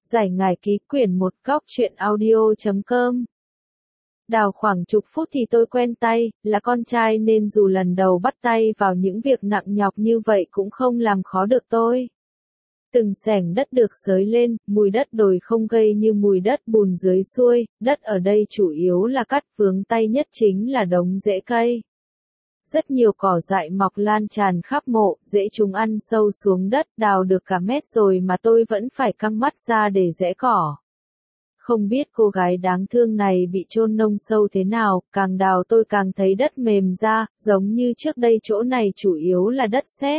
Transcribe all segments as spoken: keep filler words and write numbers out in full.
Giải ngải ký quyển một góc truyện audio chấm com. Đào khoảng chục phút thì tôi quen tay, là con trai nên dù lần đầu bắt tay vào những việc nặng nhọc như vậy cũng không làm khó được tôi. Từng xẻng đất được xới lên, mùi đất đồi không gây như mùi đất bùn dưới xuôi, đất ở đây chủ yếu là cắt, vướng tay nhất chính là đống rễ cây. Rất nhiều cỏ dại mọc lan tràn khắp mộ, rễ chúng ăn sâu xuống đất, đào được cả mét rồi mà tôi vẫn phải căng mắt ra để rẽ cỏ. Không biết cô gái đáng thương này bị chôn nông sâu thế nào, càng đào tôi càng thấy đất mềm ra, giống như trước đây chỗ này chủ yếu là đất sét.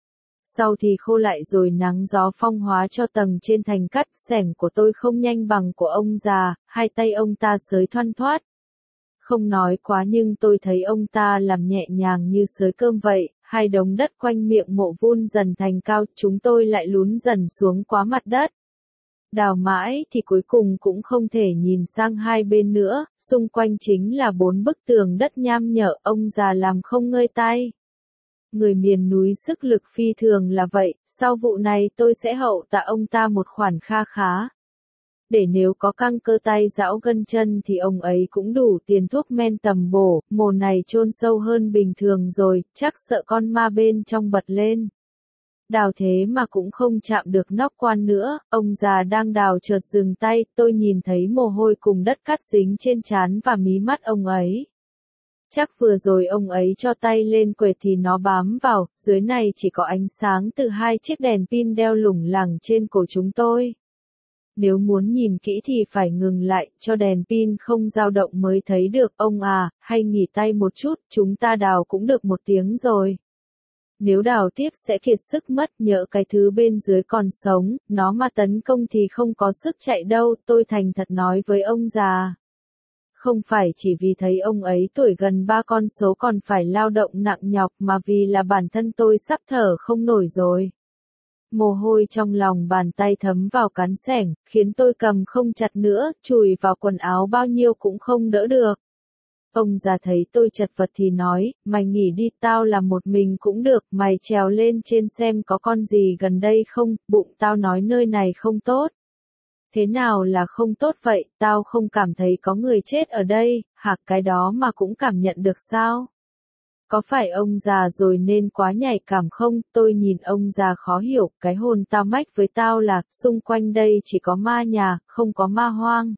Sau thì khô lại rồi nắng gió phong hóa cho tầng trên thành cát, xẻng của tôi không nhanh bằng của ông già, hai tay ông ta xới thoăn thoắt. Không nói quá nhưng tôi thấy ông ta làm nhẹ nhàng như xới cơm vậy, hai đống đất quanh miệng mộ vun dần thành cao, chúng tôi lại lún dần xuống quá mặt đất. Đào mãi thì cuối cùng cũng không thể nhìn sang hai bên nữa, xung quanh chính là bốn bức tường đất nham nhở, ông già làm không ngơi tay. Người miền núi sức lực phi thường là vậy, sau vụ này tôi sẽ hậu tạ ông ta một khoản kha khá. Để nếu có căng cơ tay gião gân chân thì ông ấy cũng đủ tiền thuốc men tầm bổ, mồ này chôn sâu hơn bình thường rồi, chắc sợ con ma bên trong bật lên. Đào thế mà cũng không chạm được nóc quan nữa, ông già đang đào chợt dừng tay, tôi nhìn thấy mồ hôi cùng đất cát dính trên trán và mí mắt ông ấy. Chắc vừa rồi ông ấy cho tay lên quệt thì nó bám vào, dưới này chỉ có ánh sáng từ hai chiếc đèn pin đeo lủng lẳng trên cổ chúng tôi. Nếu muốn nhìn kỹ thì phải ngừng lại, cho đèn pin không dao động mới thấy được, ông à, hay nghỉ tay một chút, chúng ta đào cũng được một tiếng rồi. Nếu đào tiếp sẽ kiệt sức mất, nhỡ cái thứ bên dưới còn sống, nó mà tấn công thì không có sức chạy đâu, tôi thành thật nói với ông già. Không phải chỉ vì thấy ông ấy tuổi gần ba con số còn phải lao động nặng nhọc mà vì là bản thân tôi sắp thở không nổi rồi. Mồ hôi trong lòng bàn tay thấm vào cán xẻng, khiến tôi cầm không chặt nữa, chùi vào quần áo bao nhiêu cũng không đỡ được. Ông già thấy tôi chật vật thì nói, mày nghỉ đi, tao làm một mình cũng được, mày trèo lên trên xem có con gì gần đây không, bụng tao nói nơi này không tốt. Thế nào là không tốt vậy, tao không cảm thấy có người chết ở đây, hả, cái đó mà cũng cảm nhận được sao? Có phải ông già rồi nên quá nhạy cảm không? Tôi nhìn ông già khó hiểu, cái hồn tao mách với tao là, xung quanh đây chỉ có ma nhà, không có ma hoang.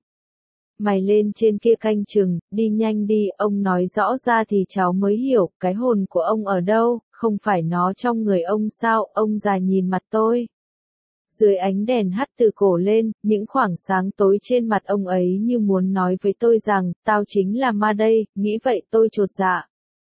Mày lên trên kia canh chừng, đi nhanh đi, ông nói rõ ra thì cháu mới hiểu, cái hồn của ông ở đâu, không phải nó trong người ông sao? Ông già nhìn mặt tôi. Dưới ánh đèn hắt từ cổ lên, những khoảng sáng tối trên mặt ông ấy như muốn nói với tôi rằng, tao chính là ma đây, nghĩ vậy tôi chột dạ.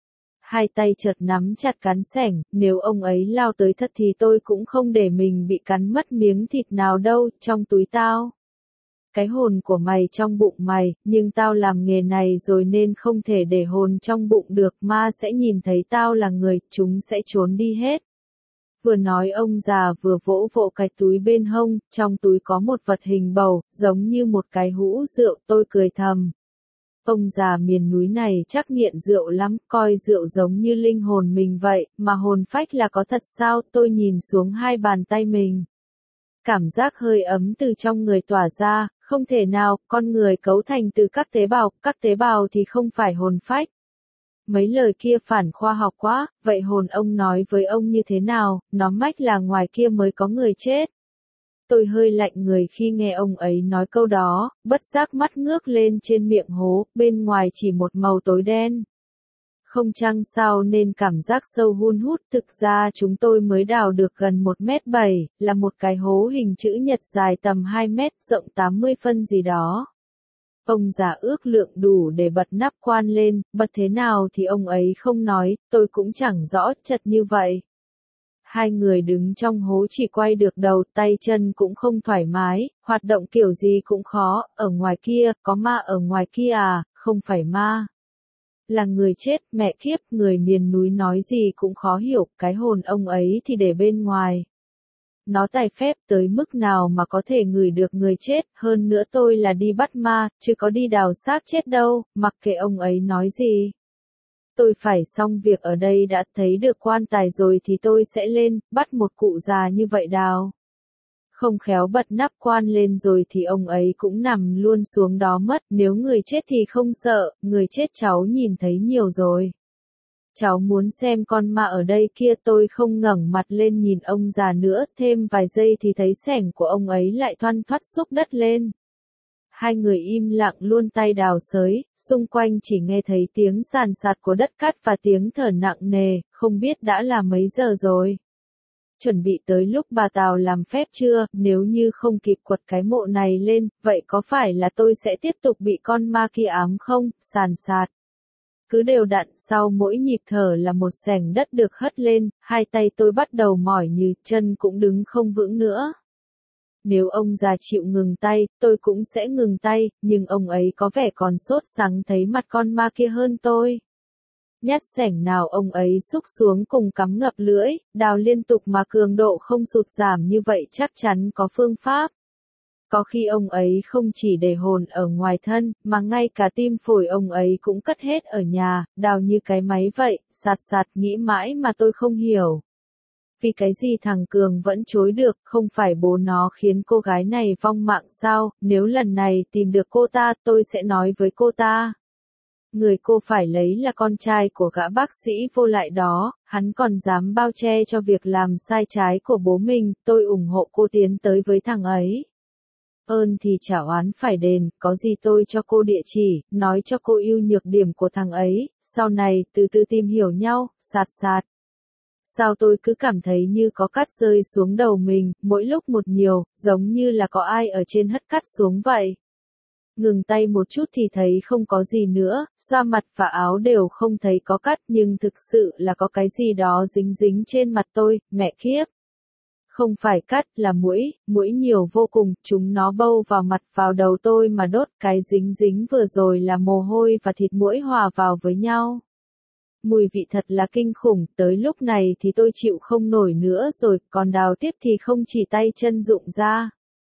Hai tay chợt nắm chặt cán xẻng, nếu ông ấy lao tới thật thì tôi cũng không để mình bị cắn mất miếng thịt nào đâu, trong túi tao. Cái hồn của mày trong bụng mày, nhưng tao làm nghề này rồi nên không thể để hồn trong bụng được, ma sẽ nhìn thấy tao là người, chúng sẽ trốn đi hết. Vừa nói ông già vừa vỗ vỗ cái túi bên hông, trong túi có một vật hình bầu, giống như một cái hũ rượu, tôi cười thầm. Ông già miền núi này chắc nghiện rượu lắm, coi rượu giống như linh hồn mình vậy, mà hồn phách là có thật sao? Tôi nhìn xuống hai bàn tay mình. Cảm giác hơi ấm từ trong người tỏa ra, không thể nào, con người cấu thành từ các tế bào, các tế bào thì không phải hồn phách. Mấy lời kia phản khoa học quá, vậy hồn ông nói với ông như thế nào, nó mách là ngoài kia mới có người chết. Tôi hơi lạnh người khi nghe ông ấy nói câu đó, bất giác mắt ngước lên trên miệng hố, bên ngoài chỉ một màu tối đen. Không chăng sao nên cảm giác sâu hun hút, thực ra chúng tôi mới đào được gần một mét bảy, là một cái hố hình chữ nhật dài tầm hai mét, rộng tám mươi phân gì đó. Ông già ước lượng đủ để bật nắp quan lên, bật thế nào thì ông ấy không nói, tôi cũng chẳng rõ, chật như vậy. Hai người đứng trong hố chỉ quay được đầu, tay chân cũng không thoải mái, hoạt động kiểu gì cũng khó, ở ngoài kia, có ma ở ngoài kia à, không phải ma. Là người chết, mẹ kiếp, người miền núi nói gì cũng khó hiểu, cái hồn ông ấy thì để bên ngoài. Nó tài phép tới mức nào mà có thể ngửi được người chết, hơn nữa tôi là đi bắt ma, chứ có đi đào xác chết đâu, mặc kệ ông ấy nói gì. Tôi phải xong việc ở đây đã thấy được quan tài rồi thì tôi sẽ lên, bắt một cụ già như vậy đào. Không khéo bật nắp quan lên rồi thì ông ấy cũng nằm luôn xuống đó mất, nếu người chết thì không sợ, người chết cháu nhìn thấy nhiều rồi. Cháu muốn xem con ma ở đây kia, tôi không ngẩng mặt lên nhìn ông già nữa, thêm vài giây thì thấy xẻng của ông ấy lại thoăn thoắt xúc đất lên. Hai người im lặng luôn tay đào xới, xung quanh chỉ nghe thấy tiếng sàn sạt của đất cát và tiếng thở nặng nề, không biết đã là mấy giờ rồi. Chuẩn bị tới lúc bà Tào làm phép chưa, nếu như không kịp quật cái mộ này lên, vậy có phải là tôi sẽ tiếp tục bị con ma kia ám không, sàn sạt. Cứ đều đặn sau mỗi nhịp thở là một xẻng đất được hất lên, hai tay tôi bắt đầu mỏi như chân cũng đứng không vững nữa. Nếu ông già chịu ngừng tay, tôi cũng sẽ ngừng tay, nhưng ông ấy có vẻ còn sốt sắng thấy mặt con ma kia hơn tôi. Nhát xẻng nào ông ấy xúc xuống cùng cắm ngập lưỡi, đào liên tục mà cường độ không sụt giảm như vậy chắc chắn có phương pháp. Có khi ông ấy không chỉ để hồn ở ngoài thân, mà ngay cả tim phổi ông ấy cũng cất hết ở nhà, đào như cái máy vậy, sạt sạt nghĩ mãi mà tôi không hiểu. Vì cái gì thằng Cường vẫn chối được, không phải bố nó khiến cô gái này vong mạng sao, nếu lần này tìm được cô ta tôi sẽ nói với cô ta. Người cô phải lấy là con trai của gã bác sĩ vô lại đó, hắn còn dám bao che cho việc làm sai trái của bố mình, tôi ủng hộ cô tiến tới với thằng ấy. Ơn thì trả oán phải đền, có gì tôi cho cô địa chỉ, nói cho cô ưu nhược điểm của thằng ấy, sau này từ từ tìm hiểu nhau, sạt sạt. Sao tôi cứ cảm thấy như có cát rơi xuống đầu mình, mỗi lúc một nhiều, giống như là có ai ở trên hất cát xuống vậy. Ngừng tay một chút thì thấy không có gì nữa, xoa mặt và áo đều không thấy có cát, nhưng thực sự là có cái gì đó dính dính trên mặt tôi, mẹ kiếp. Không phải cát là muỗi, muỗi nhiều vô cùng, chúng nó bâu vào mặt vào đầu tôi mà đốt, cái dính dính vừa rồi là mồ hôi và thịt muỗi hòa vào với nhau. Mùi vị thật là kinh khủng, tới lúc này thì tôi chịu không nổi nữa rồi, còn đào tiếp thì không chỉ tay chân rụng ra.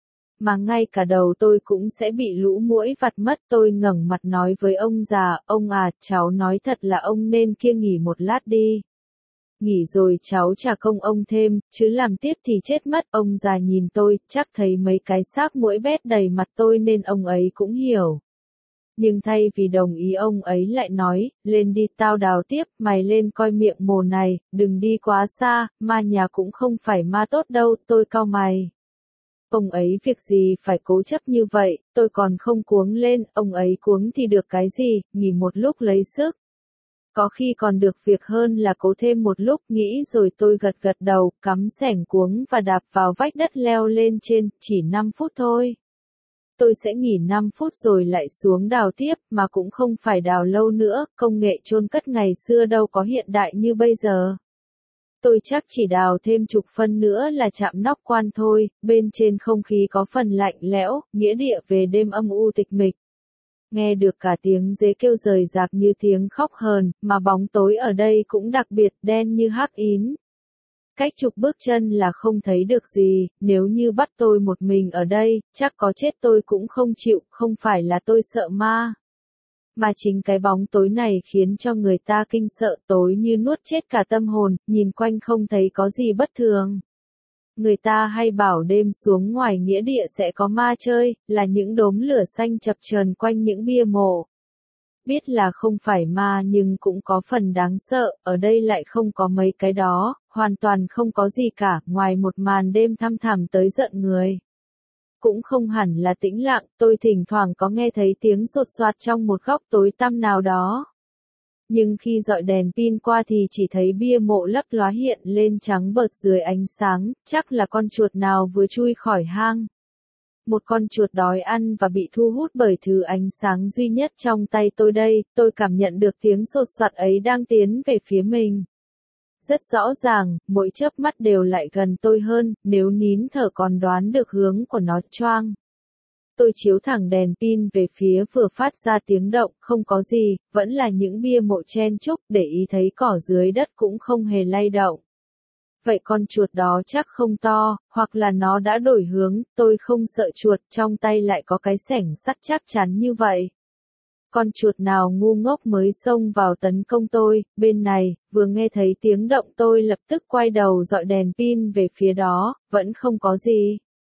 Mà ngay cả đầu tôi cũng sẽ bị lũ muỗi vặt mất. Tôi ngẩng mặt nói với ông già, ông à, cháu nói thật là ông nên kia nghỉ một lát đi. Nghỉ rồi cháu trả công ông thêm, chứ làm tiếp thì chết mất. Ông già nhìn tôi, chắc thấy mấy cái xác muỗi bét đầy mặt tôi nên ông ấy cũng hiểu. Nhưng thay vì đồng ý ông ấy lại nói, lên đi tao đào tiếp, mày lên coi miệng mồ này, đừng đi quá xa, ma nhà cũng không phải ma tốt đâu, tôi cau mày. Ông ấy việc gì phải cố chấp như vậy, tôi còn không cuống lên, ông ấy cuống thì được cái gì, nghỉ một lúc lấy sức. Có khi còn được việc hơn là cố thêm một lúc, nghĩ rồi tôi gật gật đầu, cắm xẻng cuống và đạp vào vách đất leo lên trên, chỉ năm phút thôi. Tôi sẽ nghỉ năm phút rồi lại xuống đào tiếp, mà cũng không phải đào lâu nữa, công nghệ chôn cất ngày xưa đâu có hiện đại như bây giờ. Tôi chắc chỉ đào thêm chục phân nữa là chạm nóc quan thôi, bên trên không khí có phần lạnh lẽo, nghĩa địa về đêm âm u tịch mịch. Nghe được cả tiếng dế kêu rời rạc như tiếng khóc hờn, mà bóng tối ở đây cũng đặc biệt đen như hắc ín. Cách chục bước chân là không thấy được gì, nếu như bắt tôi một mình ở đây, chắc có chết tôi cũng không chịu, không phải là tôi sợ ma. Mà chính cái bóng tối này khiến cho người ta kinh sợ, tối như nuốt chết cả tâm hồn, nhìn quanh không thấy có gì bất thường. Người ta hay bảo đêm xuống ngoài nghĩa địa sẽ có ma chơi, là những đốm lửa xanh chập chờn quanh những bia mộ. Biết là không phải ma nhưng cũng có phần đáng sợ, ở đây lại không có mấy cái đó, hoàn toàn không có gì cả, ngoài một màn đêm thăm thẳm tới giận người. Cũng không hẳn là tĩnh lặng, tôi thỉnh thoảng có nghe thấy tiếng sột soạt trong một góc tối tăm nào đó. Nhưng khi dọi đèn pin qua thì chỉ thấy bia mộ lấp lóa hiện lên trắng bợt dưới ánh sáng, chắc là con chuột nào vừa chui khỏi hang. Một con chuột đói ăn và bị thu hút bởi thứ ánh sáng duy nhất trong tay tôi đây, tôi cảm nhận được tiếng sột soạt ấy đang tiến về phía mình. Rất rõ ràng, mỗi chớp mắt đều lại gần tôi hơn, nếu nín thở còn đoán được hướng của nó choang. Tôi chiếu thẳng đèn pin về phía vừa phát ra tiếng động, không có gì, vẫn là những bia mộ chen chúc, để ý thấy cỏ dưới đất cũng không hề lay động. Vậy con chuột đó chắc không to, hoặc là nó đã đổi hướng, tôi không sợ chuột, trong tay lại có cái xẻng sắt chắc chắn như vậy. Con chuột nào ngu ngốc mới xông vào tấn công tôi, bên này, vừa nghe thấy tiếng động tôi lập tức quay đầu dọi đèn pin về phía đó, vẫn không có gì.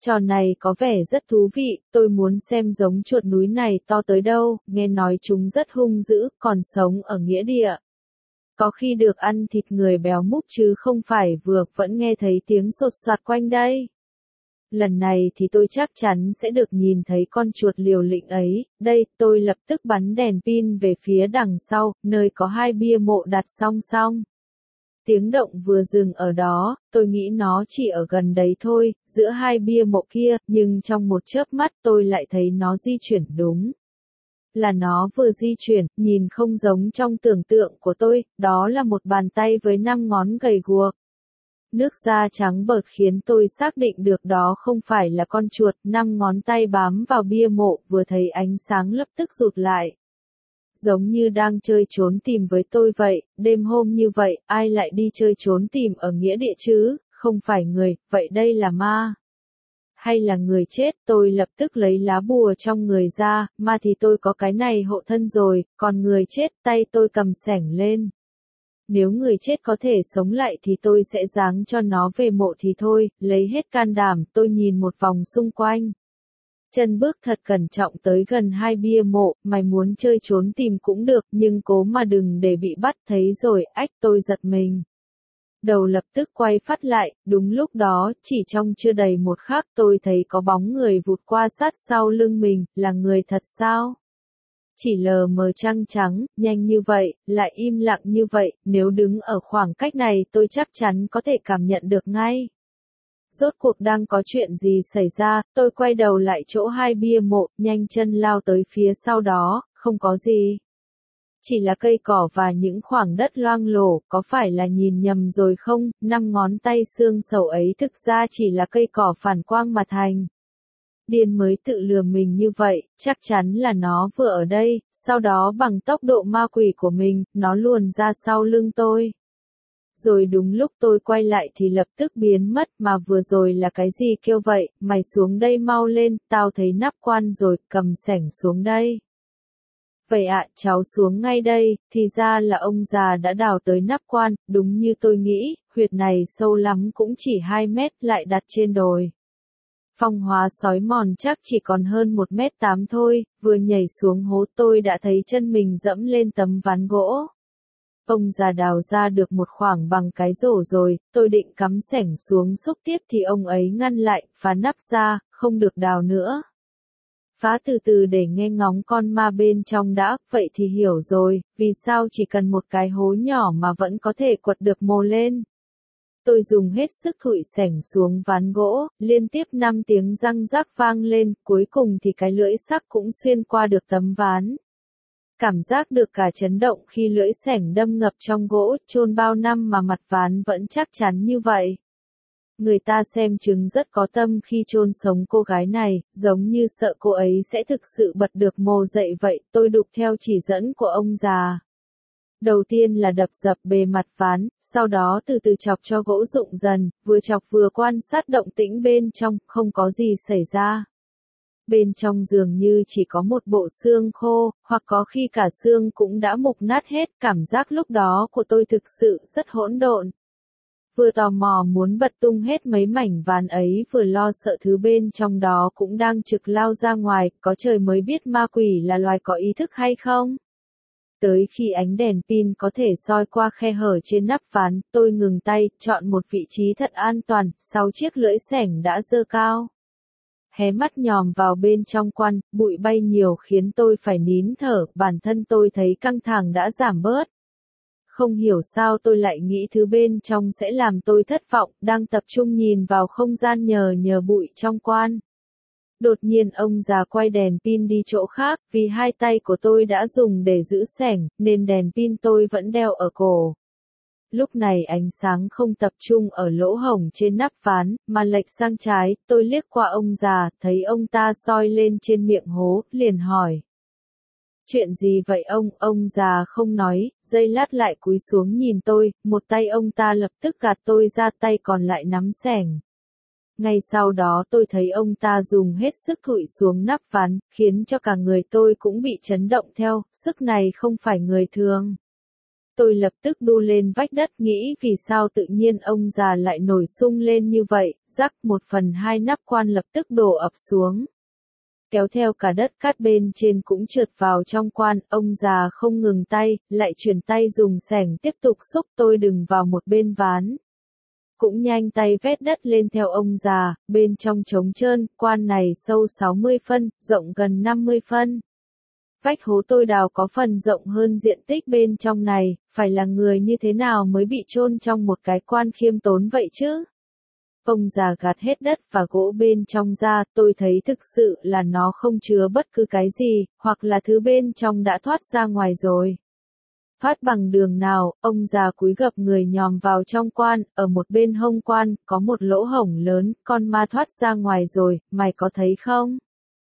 Trò này có vẻ rất thú vị, tôi muốn xem giống chuột núi này to tới đâu, nghe nói chúng rất hung dữ, còn sống ở nghĩa địa. Có khi được ăn thịt người béo múp chứ không phải vừa vẫn nghe thấy tiếng sột soạt quanh đây. Lần này thì tôi chắc chắn sẽ được nhìn thấy con chuột liều lĩnh ấy, đây, tôi lập tức bắn đèn pin về phía đằng sau, nơi có hai bia mộ đặt song song. Tiếng động vừa dừng ở đó, tôi nghĩ nó chỉ ở gần đấy thôi, giữa hai bia mộ kia, nhưng trong một chớp mắt tôi lại thấy nó di chuyển đúng. Là nó vừa di chuyển, nhìn không giống trong tưởng tượng của tôi, đó là một bàn tay với năm ngón gầy guộc. Nước da trắng bợt khiến tôi xác định được đó không phải là con chuột, năm ngón tay bám vào bia mộ, vừa thấy ánh sáng lập tức rụt lại. Giống như đang chơi trốn tìm với tôi vậy, đêm hôm như vậy, ai lại đi chơi trốn tìm ở nghĩa địa chứ, không phải người, vậy đây là ma. Hay là người chết, tôi lập tức lấy lá bùa trong người ra, ma thì tôi có cái này hộ thân rồi, còn người chết, tay tôi cầm xẻng lên. Nếu người chết có thể sống lại thì tôi sẽ giáng cho nó về mộ thì thôi, lấy hết can đảm, tôi nhìn một vòng xung quanh. Chân bước thật cẩn trọng tới gần hai bia mộ, mày muốn chơi trốn tìm cũng được, nhưng cố mà đừng để bị bắt, thấy rồi, ách, tôi giật mình. Đầu lập tức quay phát lại, đúng lúc đó, chỉ trong chưa đầy một khắc tôi thấy có bóng người vụt qua sát sau lưng mình, là người thật sao? Chỉ lờ mờ trăng trắng, nhanh như vậy, lại im lặng như vậy, nếu đứng ở khoảng cách này tôi chắc chắn có thể cảm nhận được ngay. Rốt cuộc đang có chuyện gì xảy ra, tôi quay đầu lại chỗ hai bia mộ, nhanh chân lao tới phía sau đó, không có gì. Chỉ là cây cỏ và những khoảng đất loang lổ, có phải là nhìn nhầm rồi không, năm ngón tay xương sầu ấy thực ra chỉ là cây cỏ phản quang mà thành. Điên mới tự lừa mình như vậy, chắc chắn là nó vừa ở đây, sau đó bằng tốc độ ma quỷ của mình, nó luồn ra sau lưng tôi. Rồi đúng lúc tôi quay lại thì lập tức biến mất, mà vừa rồi là cái gì kêu vậy, mày xuống đây mau lên, tao thấy nắp quan rồi, cầm xẻng xuống đây. Vậy ạ, cháu xuống ngay đây, thì ra là ông già đã đào tới nắp quan, đúng như tôi nghĩ, huyệt này sâu lắm cũng chỉ hai mét, lại đặt trên đồi. Phong hóa sói mòn chắc chỉ còn hơn một mét tám thôi, vừa nhảy xuống hố tôi đã thấy chân mình dẫm lên tấm ván gỗ. Ông già đào ra được một khoảng bằng cái rổ rồi, tôi định cắm xẻng xuống xúc tiếp thì ông ấy ngăn lại, phá nắp ra, không được đào nữa. Phá từ từ để nghe ngóng con ma bên trong đã, vậy thì hiểu rồi, vì sao chỉ cần một cái hố nhỏ mà vẫn có thể quật được mồ lên. Tôi dùng hết sức thụi xẻng xuống ván gỗ, liên tiếp năm tiếng răng rắc vang lên, cuối cùng thì cái lưỡi sắc cũng xuyên qua được tấm ván. Cảm giác được cả chấn động khi lưỡi xẻng đâm ngập trong gỗ, chôn bao năm mà mặt ván vẫn chắc chắn như vậy. Người ta xem chứng rất có tâm khi chôn sống cô gái này, giống như sợ cô ấy sẽ thực sự bật được mồ dậy vậy, tôi đục theo chỉ dẫn của ông già. Đầu tiên là đập dập bề mặt ván, sau đó từ từ chọc cho gỗ rụng dần, vừa chọc vừa quan sát động tĩnh bên trong, không có gì xảy ra. Bên trong dường như chỉ có một bộ xương khô, hoặc có khi cả xương cũng đã mục nát hết, cảm giác lúc đó của tôi thực sự rất hỗn độn. Vừa tò mò muốn bật tung hết mấy mảnh ván ấy vừa lo sợ thứ bên trong đó cũng đang trực lao ra ngoài, có trời mới biết ma quỷ là loài có ý thức hay không. Tới khi ánh đèn pin có thể soi qua khe hở trên nắp ván, tôi ngừng tay, chọn một vị trí thật an toàn, sau chiếc lưỡi xẻng đã giơ cao. Hé mắt nhòm vào bên trong quan, bụi bay nhiều khiến tôi phải nín thở, bản thân tôi thấy căng thẳng đã giảm bớt. Không hiểu sao tôi lại nghĩ thứ bên trong sẽ làm tôi thất vọng, đang tập trung nhìn vào không gian nhờ nhờ bụi trong quan. Đột nhiên ông già quay đèn pin đi chỗ khác, vì hai tay của tôi đã dùng để giữ xẻng, nên đèn pin tôi vẫn đeo ở cổ. Lúc này ánh sáng không tập trung ở lỗ hổng trên nắp ván, mà lệch sang trái, tôi liếc qua ông già, thấy ông ta soi lên trên miệng hố, liền hỏi. Chuyện gì vậy ông, ông già không nói, giây lát lại cúi xuống nhìn tôi, một tay ông ta lập tức gạt tôi ra, tay còn lại nắm xẻng. Ngay sau đó tôi thấy ông ta dùng hết sức thụi xuống nắp ván, khiến cho cả người tôi cũng bị chấn động theo, sức này không phải người thường. Tôi lập tức đu lên vách đất nghĩ vì sao tự nhiên ông già lại nổi sung lên như vậy, rắc một phần hai nắp quan lập tức đổ ập xuống. Kéo theo cả đất cát bên trên cũng trượt vào trong quan, ông già không ngừng tay, lại chuyển tay dùng xẻng tiếp tục xúc tôi đừng vào một bên ván. Cũng nhanh tay vét đất lên theo ông già, bên trong trống trơn, quan này sâu sáu mươi phân, rộng gần năm mươi phân. Vách hố tôi đào có phần rộng hơn diện tích bên trong này, phải là người như thế nào mới bị chôn trong một cái quan khiêm tốn vậy chứ? Ông già gạt hết đất và gỗ bên trong ra, tôi thấy thực sự là nó không chứa bất cứ cái gì, hoặc là thứ bên trong đã thoát ra ngoài rồi. Thoát bằng đường nào, ông già cúi gập người nhòm vào trong quan, ở một bên hông quan, có một lỗ hổng lớn, con ma thoát ra ngoài rồi, mày có thấy không?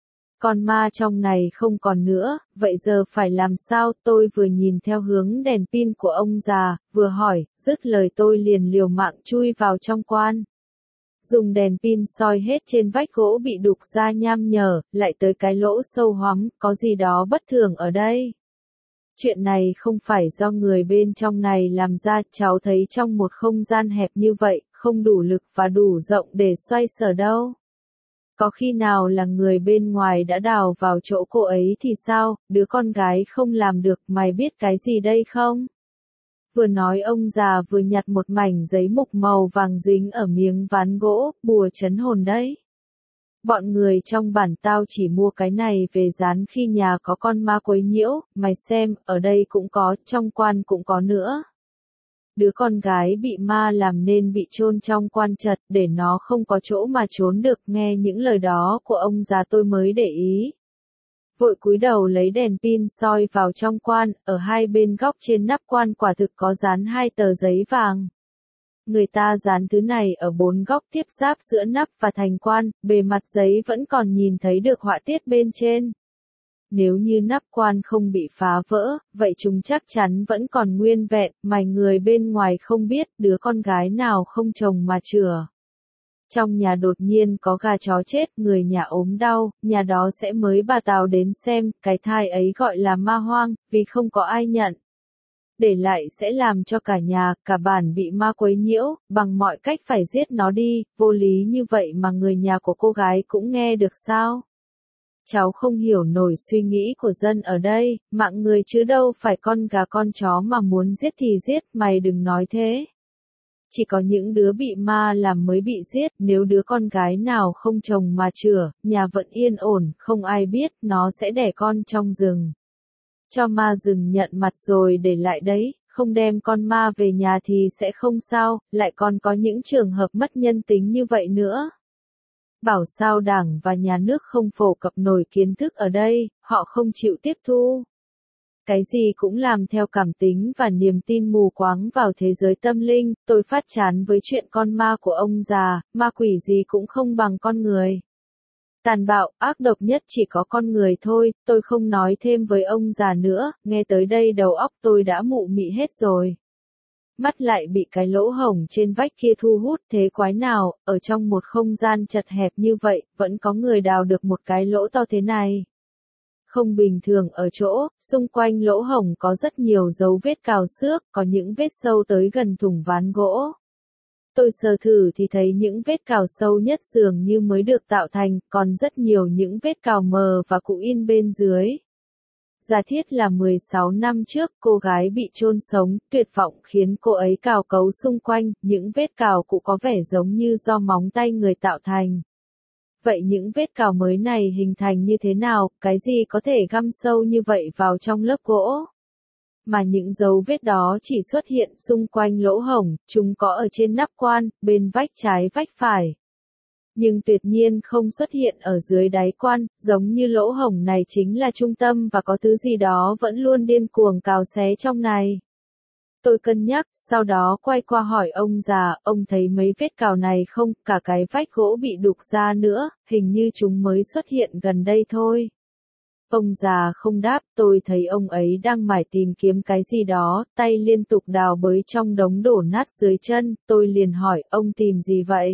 Con ma trong này không còn nữa, vậy giờ phải làm sao? Tôi vừa nhìn theo hướng đèn pin của ông già, vừa hỏi, dứt lời tôi liền liều mạng chui vào trong quan. Dùng đèn pin soi hết trên vách gỗ bị đục ra nham nhở, lại tới cái lỗ sâu hoắm, có gì đó bất thường ở đây. Chuyện này không phải do người bên trong này làm ra, cháu thấy trong một không gian hẹp như vậy, không đủ lực và đủ rộng để xoay sở đâu. Có khi nào là người bên ngoài đã đào vào chỗ cô ấy thì sao, đứa con gái không làm được, mày biết cái gì đây không? Vừa nói ông già vừa nhặt một mảnh giấy mục màu vàng dính ở miếng ván gỗ, bùa trấn hồn đấy. Bọn người trong bản tao chỉ mua cái này về dán khi nhà có con ma quấy nhiễu, mày xem, ở đây cũng có, trong quan cũng có nữa. Đứa con gái bị ma làm nên bị chôn trong quan chật để nó không có chỗ mà trốn được, nghe những lời đó của ông già tôi mới để ý. Vội cúi đầu lấy đèn pin soi vào trong quan, ở hai bên góc trên nắp quan quả thực có dán hai tờ giấy vàng. Người ta dán thứ này ở bốn góc tiếp giáp giữa nắp và thành quan, bề mặt giấy vẫn còn nhìn thấy được họa tiết bên trên. Nếu như nắp quan không bị phá vỡ, vậy chúng chắc chắn vẫn còn nguyên vẹn, mà người bên ngoài không biết đứa con gái nào không chồng mà chửa. Trong nhà đột nhiên có gà chó chết, người nhà ốm đau, nhà đó sẽ mới bà Tào đến xem, cái thai ấy gọi là ma hoang, vì không có ai nhận. Để lại sẽ làm cho cả nhà, cả bản bị ma quấy nhiễu, bằng mọi cách phải giết nó đi, vô lý như vậy mà người nhà của cô gái cũng nghe được sao? Cháu không hiểu nổi suy nghĩ của dân ở đây, mạng người chứ đâu phải con gà con chó mà muốn giết thì giết, mày đừng nói thế. Chỉ có những đứa bị ma làm mới bị giết, nếu đứa con gái nào không chồng mà chửa, nhà vẫn yên ổn, không ai biết, nó sẽ đẻ con trong rừng. Cho ma rừng nhận mặt rồi để lại đấy, không đem con ma về nhà thì sẽ không sao, lại còn có những trường hợp mất nhân tính như vậy nữa. Bảo sao đảng và nhà nước không phổ cập nổi kiến thức ở đây, họ không chịu tiếp thu. Cái gì cũng làm theo cảm tính và niềm tin mù quáng vào thế giới tâm linh, tôi phát chán với chuyện con ma của ông già, ma quỷ gì cũng không bằng con người. Tàn bạo, ác độc nhất chỉ có con người thôi, tôi không nói thêm với ông già nữa, nghe tới đây đầu óc tôi đã mụ mị hết rồi. Mắt lại bị cái lỗ hổng trên vách kia thu hút, thế quái nào, ở trong một không gian chật hẹp như vậy, vẫn có người đào được một cái lỗ to thế này. Không bình thường ở chỗ, xung quanh lỗ hổng có rất nhiều dấu vết cào xước, có những vết sâu tới gần thùng ván gỗ. Tôi sờ thử thì thấy những vết cào sâu nhất dường như mới được tạo thành, còn rất nhiều những vết cào mờ và cụ in bên dưới. Giả thiết là mười sáu năm trước, cô gái bị chôn sống, tuyệt vọng khiến cô ấy cào cấu xung quanh, những vết cào cụ có vẻ giống như do móng tay người tạo thành. Vậy những vết cào mới này hình thành như thế nào, cái gì có thể găm sâu như vậy vào trong lớp gỗ? Mà những dấu vết đó chỉ xuất hiện xung quanh lỗ hổng, chúng có ở trên nắp quan, bên vách trái vách phải. Nhưng tuyệt nhiên không xuất hiện ở dưới đáy quan, giống như lỗ hổng này chính là trung tâm và có thứ gì đó vẫn luôn điên cuồng cào xé trong này. Tôi cân nhắc, sau đó quay qua hỏi ông già, ông thấy mấy vết cào này không, cả cái vách gỗ bị đục ra nữa, hình như chúng mới xuất hiện gần đây thôi. Ông già không đáp, tôi thấy ông ấy đang mải tìm kiếm cái gì đó, tay liên tục đào bới trong đống đổ nát dưới chân, tôi liền hỏi, ông tìm gì vậy?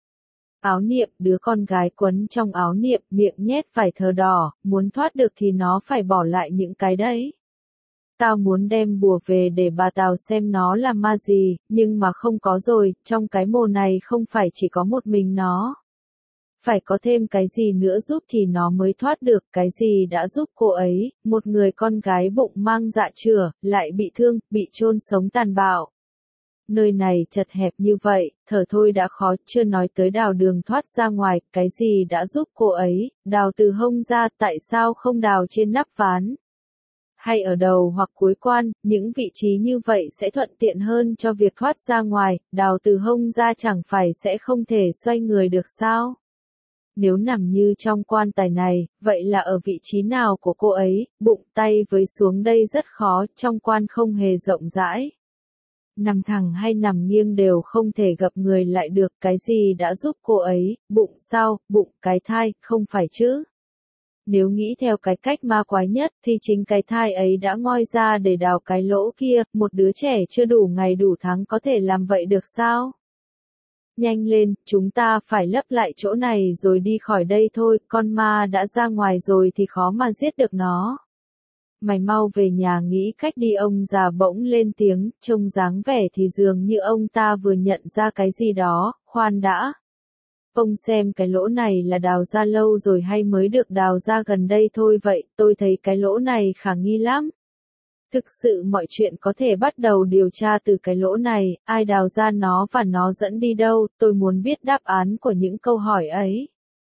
Áo niệm, đứa con gái quấn trong áo niệm, miệng nhét vải thờ đỏ, muốn thoát được thì nó phải bỏ lại những cái đấy. Tao muốn đem bùa về để bà Tào xem nó là ma gì, nhưng mà không có rồi, trong cái mồ này không phải chỉ có một mình nó. Phải có thêm cái gì nữa giúp thì nó mới thoát được, cái gì đã giúp cô ấy, một người con gái bụng mang dạ chửa, lại bị thương, bị chôn sống tàn bạo. Nơi này chật hẹp như vậy, thở thôi đã khó, chưa nói tới đào đường thoát ra ngoài, cái gì đã giúp cô ấy, đào từ hông ra, tại sao không đào trên nắp ván? Hay ở đầu hoặc cuối quan, những vị trí như vậy sẽ thuận tiện hơn cho việc thoát ra ngoài, đào từ hông ra chẳng phải sẽ không thể xoay người được sao? Nếu nằm như trong quan tài này, vậy là ở vị trí nào của cô ấy, bụng tay với xuống đây rất khó, trong quan không hề rộng rãi. Nằm thẳng hay nằm nghiêng đều không thể gập người lại được, cái gì đã giúp cô ấy, bụng sao, bụng cái thai, không phải chứ? Nếu nghĩ theo cái cách ma quái nhất thì chính cái thai ấy đã ngoi ra để đào cái lỗ kia, một đứa trẻ chưa đủ ngày đủ tháng có thể làm vậy được sao? Nhanh lên, chúng ta phải lấp lại chỗ này rồi đi khỏi đây thôi, con ma đã ra ngoài rồi thì khó mà giết được nó. Mày mau về nhà nghĩ cách đi, ông già bỗng lên tiếng, trông dáng vẻ thì dường như ông ta vừa nhận ra cái gì đó, khoan đã. Ông xem cái lỗ này là đào ra lâu rồi hay mới được đào ra gần đây thôi vậy, tôi thấy cái lỗ này khả nghi lắm. Thực sự mọi chuyện có thể bắt đầu điều tra từ cái lỗ này, ai đào ra nó và nó dẫn đi đâu, tôi muốn biết đáp án của những câu hỏi ấy.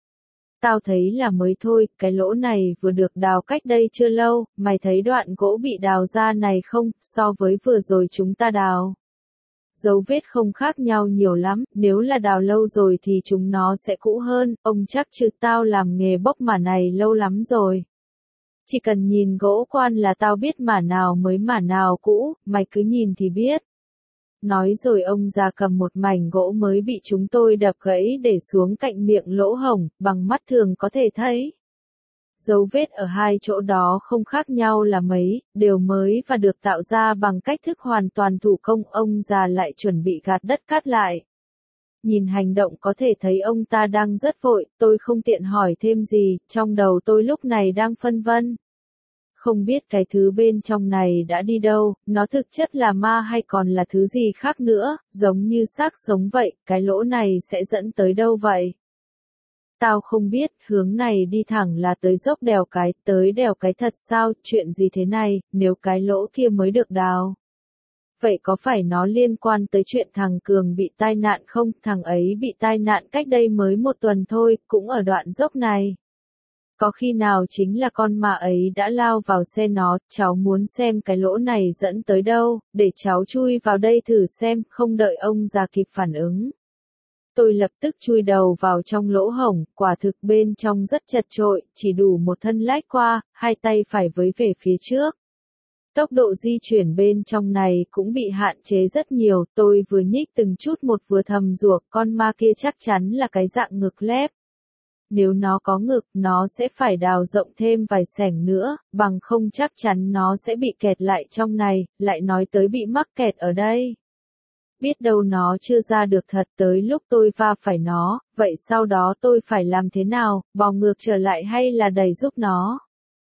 Tao thấy là mới thôi, cái lỗ này vừa được đào cách đây chưa lâu, mày thấy đoạn gỗ bị đào ra này không, so với vừa rồi chúng ta đào. Dấu vết không khác nhau nhiều lắm, nếu là đào lâu rồi thì chúng nó sẽ cũ hơn, ông chắc chứ tao làm nghề bốc mả này lâu lắm rồi. Chỉ cần nhìn gỗ quan là tao biết mả nào mới mả nào cũ, mày cứ nhìn thì biết. Nói rồi ông già cầm một mảnh gỗ mới bị chúng tôi đập gãy để xuống cạnh miệng lỗ hổng, bằng mắt thường có thể thấy. Dấu vết ở hai chỗ đó không khác nhau là mấy, đều mới và được tạo ra bằng cách thức hoàn toàn thủ công, ông già lại chuẩn bị gạt đất cát lại. Nhìn hành động có thể thấy ông ta đang rất vội, tôi không tiện hỏi thêm gì, trong đầu tôi lúc này đang phân vân. Không biết cái thứ bên trong này đã đi đâu, nó thực chất là ma hay còn là thứ gì khác nữa, giống như xác sống vậy, cái lỗ này sẽ dẫn tới đâu vậy? Tao không biết, hướng này đi thẳng là tới dốc đèo cái, tới đèo cái thật sao, chuyện gì thế này, nếu cái lỗ kia mới được đào. Vậy có phải nó liên quan tới chuyện thằng Cường bị tai nạn không? Thằng ấy bị tai nạn cách đây mới một tuần thôi, cũng ở đoạn dốc này. Có khi nào chính là con ma ấy đã lao vào xe nó, cháu muốn xem cái lỗ này dẫn tới đâu, để cháu chui vào đây thử xem, không đợi ông già kịp phản ứng. Tôi lập tức chui đầu vào trong lỗ hổng, quả thực bên trong rất chật chội, chỉ đủ một thân lách qua, hai tay phải với về phía trước. Tốc độ di chuyển bên trong này cũng bị hạn chế rất nhiều, tôi vừa nhích từng chút một vừa thầm rủa, con ma kia chắc chắn là cái dạng ngực lép. Nếu nó có ngực, nó sẽ phải đào rộng thêm vài xẻng nữa, bằng không chắc chắn nó sẽ bị kẹt lại trong này, lại nói tới bị mắc kẹt ở đây. Biết đâu nó chưa ra được thật, tới lúc tôi va phải nó, vậy sau đó tôi phải làm thế nào, bò ngược trở lại hay là đẩy giúp nó?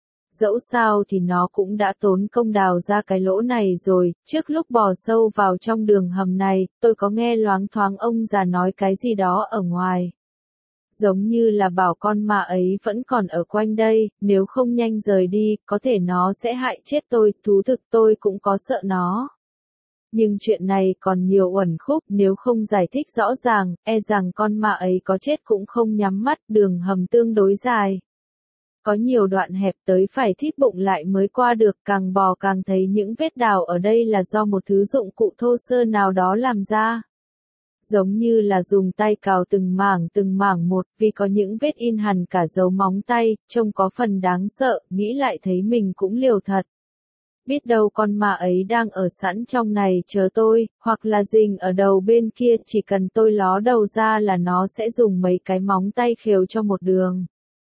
Dẫu sao thì nó cũng đã tốn công đào ra cái lỗ này rồi, trước lúc bò sâu vào trong đường hầm này, tôi có nghe loáng thoáng ông già nói cái gì đó ở ngoài. Giống như là bảo con ma ấy vẫn còn ở quanh đây, nếu không nhanh rời đi, có thể nó sẽ hại chết tôi, thú thực tôi cũng có sợ nó. Nhưng chuyện này còn nhiều uẩn khúc, nếu không giải thích rõ ràng, e rằng con ma ấy có chết cũng không nhắm mắt, đường hầm tương đối dài. Có nhiều đoạn hẹp tới phải thít bụng lại mới qua được, càng bò càng thấy những vết đào ở đây là do một thứ dụng cụ thô sơ nào đó làm ra. Giống như là dùng tay cào từng mảng từng mảng một, vì có những vết in hẳn cả dấu móng tay, trông có phần đáng sợ, nghĩ lại thấy mình cũng liều thật. Biết đâu con ma ấy đang ở sẵn trong này chờ tôi, hoặc là rình ở đầu bên kia, chỉ cần tôi ló đầu ra là nó sẽ dùng mấy cái móng tay khều cho một đường.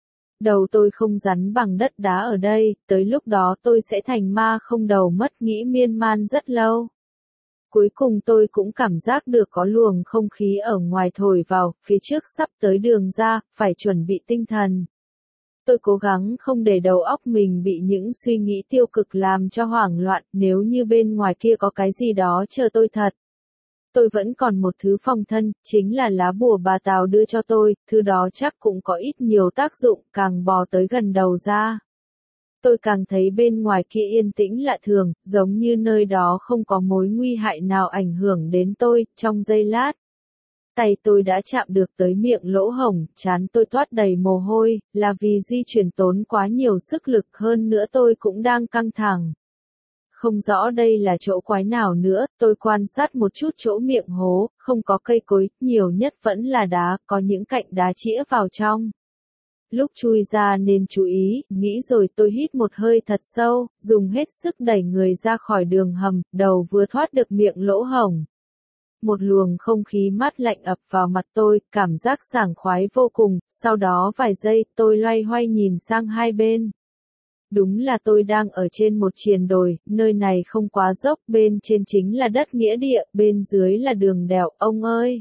Đầu tôi không rắn bằng đất đá ở đây, tới lúc đó tôi sẽ thành ma không đầu mất, nghĩ miên man rất lâu. Cuối cùng tôi cũng cảm giác được có luồng không khí ở ngoài thổi vào, phía trước sắp tới đường ra, phải chuẩn bị tinh thần. Tôi cố gắng không để đầu óc mình bị những suy nghĩ tiêu cực làm cho hoảng loạn, nếu như bên ngoài kia có cái gì đó chờ tôi thật. Tôi vẫn còn một thứ phòng thân, chính là lá bùa bà Tào đưa cho tôi, thứ đó chắc cũng có ít nhiều tác dụng, càng bò tới gần đầu ra. Tôi càng thấy bên ngoài kia yên tĩnh lạ thường, giống như nơi đó không có mối nguy hại nào ảnh hưởng đến tôi, trong giây lát. Tay tôi đã chạm được tới miệng lỗ hổng, trán tôi toát đầy mồ hôi, là vì di chuyển tốn quá nhiều sức lực, hơn nữa tôi cũng đang căng thẳng. Không rõ đây là chỗ quái nào nữa, tôi quan sát một chút chỗ miệng hố, không có cây cối, nhiều nhất vẫn là đá, có những cạnh đá chĩa vào trong. Lúc chui ra nên chú ý, nghĩ rồi tôi hít một hơi thật sâu, dùng hết sức đẩy người ra khỏi đường hầm, đầu vừa thoát được miệng lỗ hổng. Một luồng không khí mát lạnh ập vào mặt tôi, cảm giác sảng khoái vô cùng, sau đó vài giây tôi loay hoay nhìn sang hai bên. Đúng là tôi đang ở trên một triền đồi, nơi này không quá dốc, bên trên chính là đất nghĩa địa, bên dưới là đường đèo, ông ơi!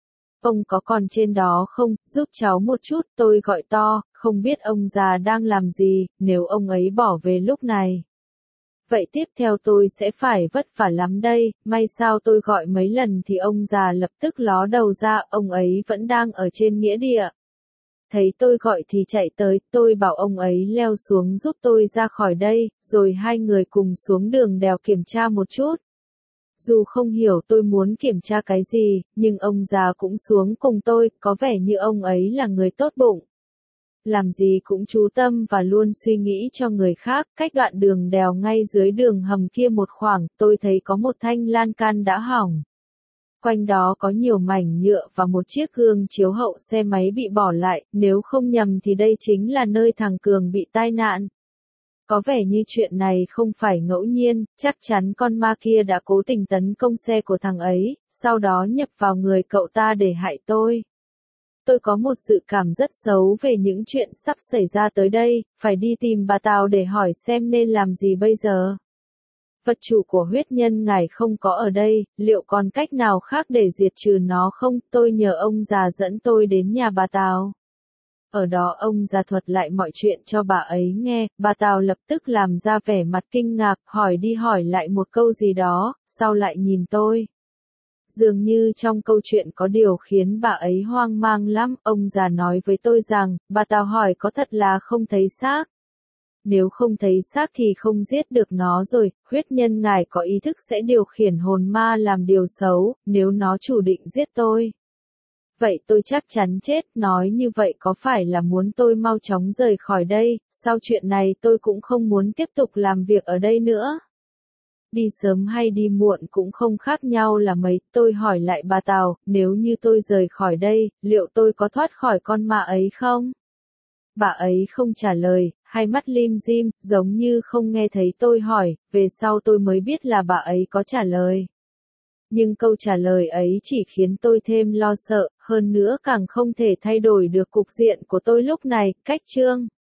Ông có còn trên đó không, giúp cháu một chút, tôi gọi to, không biết ông già đang làm gì, nếu ông ấy bỏ về lúc này. Vậy tiếp theo tôi sẽ phải vất vả lắm đây, may sao tôi gọi mấy lần thì ông già lập tức ló đầu ra, ông ấy vẫn đang ở trên nghĩa địa. Thấy tôi gọi thì chạy tới, tôi bảo ông ấy leo xuống giúp tôi ra khỏi đây, rồi hai người cùng xuống đường đèo kiểm tra một chút. Dù không hiểu tôi muốn kiểm tra cái gì, nhưng ông già cũng xuống cùng tôi, có vẻ như ông ấy là người tốt bụng. Làm gì cũng chú tâm và luôn suy nghĩ cho người khác, cách đoạn đường đèo ngay dưới đường hầm kia một khoảng, tôi thấy có một thanh lan can đã hỏng. Quanh đó có nhiều mảnh nhựa và một chiếc gương chiếu hậu xe máy bị bỏ lại, nếu không nhầm thì đây chính là nơi thằng Cường bị tai nạn. Có vẻ như chuyện này không phải ngẫu nhiên, chắc chắn con ma kia đã cố tình tấn công xe của thằng ấy, sau đó nhập vào người cậu ta để hại tôi. Tôi có một dự cảm rất xấu về những chuyện sắp xảy ra tới đây, phải đi tìm bà Tào để hỏi xem nên làm gì bây giờ. Vật chủ của huyết nhân ngài không có ở đây, liệu còn cách nào khác để diệt trừ nó không? Tôi nhờ ông già dẫn tôi đến nhà bà Tào. Ở đó ông già thuật lại mọi chuyện cho bà ấy nghe, bà Tào lập tức làm ra vẻ mặt kinh ngạc, hỏi đi hỏi lại một câu gì đó, sau lại nhìn tôi. Dường như trong câu chuyện có điều khiến bà ấy hoang mang lắm, ông già nói với tôi rằng, bà Tào hỏi có thật là không thấy xác. Nếu không thấy xác thì không giết được nó rồi, huyết nhân ngài có ý thức sẽ điều khiển hồn ma làm điều xấu, nếu nó chủ định giết tôi. Vậy tôi chắc chắn chết, nói như vậy có phải là muốn tôi mau chóng rời khỏi đây, sau chuyện này tôi cũng không muốn tiếp tục làm việc ở đây nữa. Đi sớm hay đi muộn cũng không khác nhau là mấy, tôi hỏi lại bà Tào, nếu như tôi rời khỏi đây, liệu tôi có thoát khỏi con ma ấy không? Bà ấy không trả lời, hai mắt lim dim, giống như không nghe thấy tôi hỏi, về sau tôi mới biết là bà ấy có trả lời. Nhưng câu trả lời ấy chỉ khiến tôi thêm lo sợ, hơn nữa càng không thể thay đổi được cục diện của tôi lúc này, cách chương.